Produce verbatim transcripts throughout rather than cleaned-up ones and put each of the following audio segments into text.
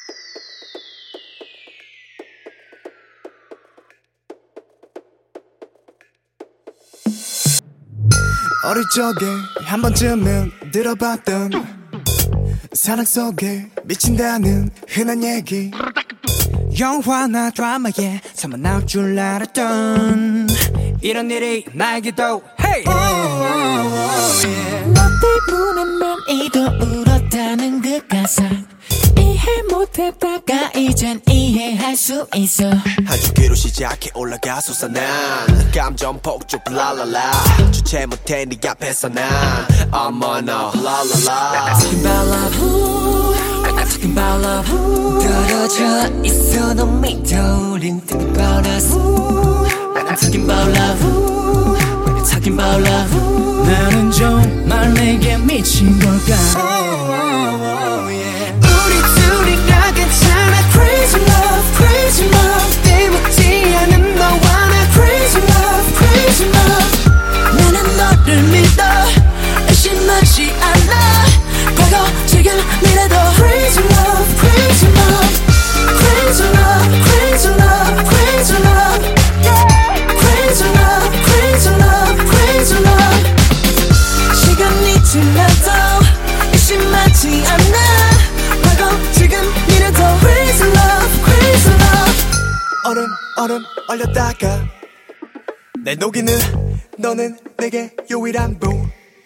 어릴 적에 한 번쯤은 들어봤던 사랑 속에 미친다는 흔한 얘기, 영화나 드라마에 삼아 나올 줄 알았던 이런 일이 나에게도 hey! oh, oh, oh, yeah. 너 때문에 난 이도 울었다는 그 가사 이해 못했다가 이젠 이해할 수 있어. 한 주기로 시작해 올라가 솟아난 감정 폭죽 랄랄라 주체 못해 네 앞에서 난 어머나 랄랄라 Talking about love, I'm talking about love. 떨어져 있어 너 믿어 우린 thinking about us. I'm talking about love, we're talking about love. 나는 정말 내게 미친 걸까? oh, oh, oh, yeah. 우리 둘이라 괜찮아. Crazy love, crazy love. 때묻지 않은 너와 나 crazy love, crazy love. 나는 너를 믿어 의심하지 않아. 과거 지금 미래도 Crazy love, crazy love. Crazy love, crazy love, crazy love. Yeah. Crazy love, crazy love, crazy love. 시간이 지나도 의심하지 않아. 과거 지금 미래도 Crazy love, crazy love. 얼음 얼음 얼렸다가 내 녹이는 너는 내게 유일한 부.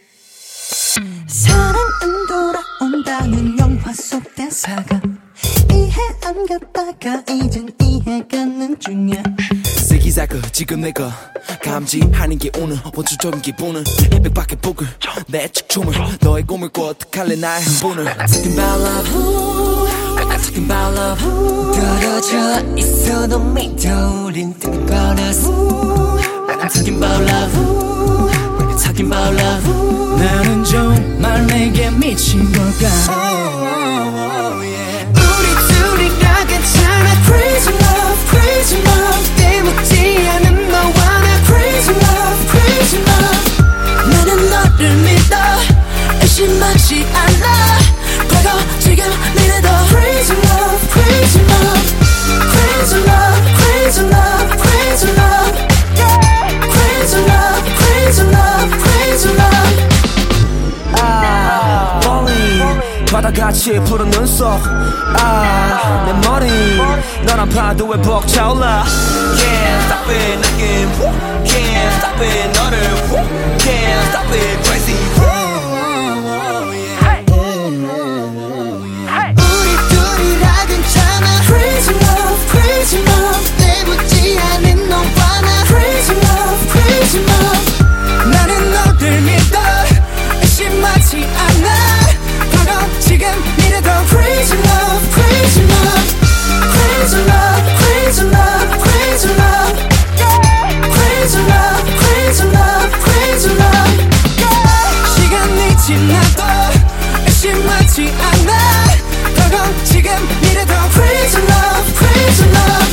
사랑은 돌아온다는 영화 속 대사가 이해 안 갔다가 이젠 이해가는 중이야. 시기사그 지금 내가 감지하는 게 오늘 원초적인 기분은 백밖에 복을 내 축춤을 너의 꿈을 꿔 어떡할래 나의 한 분을 I'm talking about love, I'm talking about love. 떨어져 있어 너 믿어 우린 thinking about us. I'm talking about love, we're talking about love. 나는 정말 내게 미친 걸까? oh, oh, oh, yeah. 우리 둘이라 괜찮아. Crazy love, crazy love. 때묻지 않은 너와 나 crazy love, crazy love. 나는 너를 믿어 의심하지 않아. 과거 지금 미래도 Crazy love, crazy love. Crazy love, crazy love, crazy love. Yeah. Crazy love, crazy love, crazy love. 아, 멀리 바다같이 푸른 눈속 아, 내 머리 너란 파도에 벅차올라 Can't stop it 느낌 Can't stop it 너를 Can't stop it crazy 우리 둘이라 괜찮아. Crazy love, crazy love. 때묻지 않은 너와 나 crazy love, crazy love. 나는 너를 믿어 의심하지 않아. 과거 지금 미래도 crazy love, crazy love. Crazy love, crazy love, crazy love. Yeah. Crazy love, crazy love, crazy love. Yeah. 시간이 지나도 의심하지 않아. 과거 지금 미래도 crazy love, crazy love.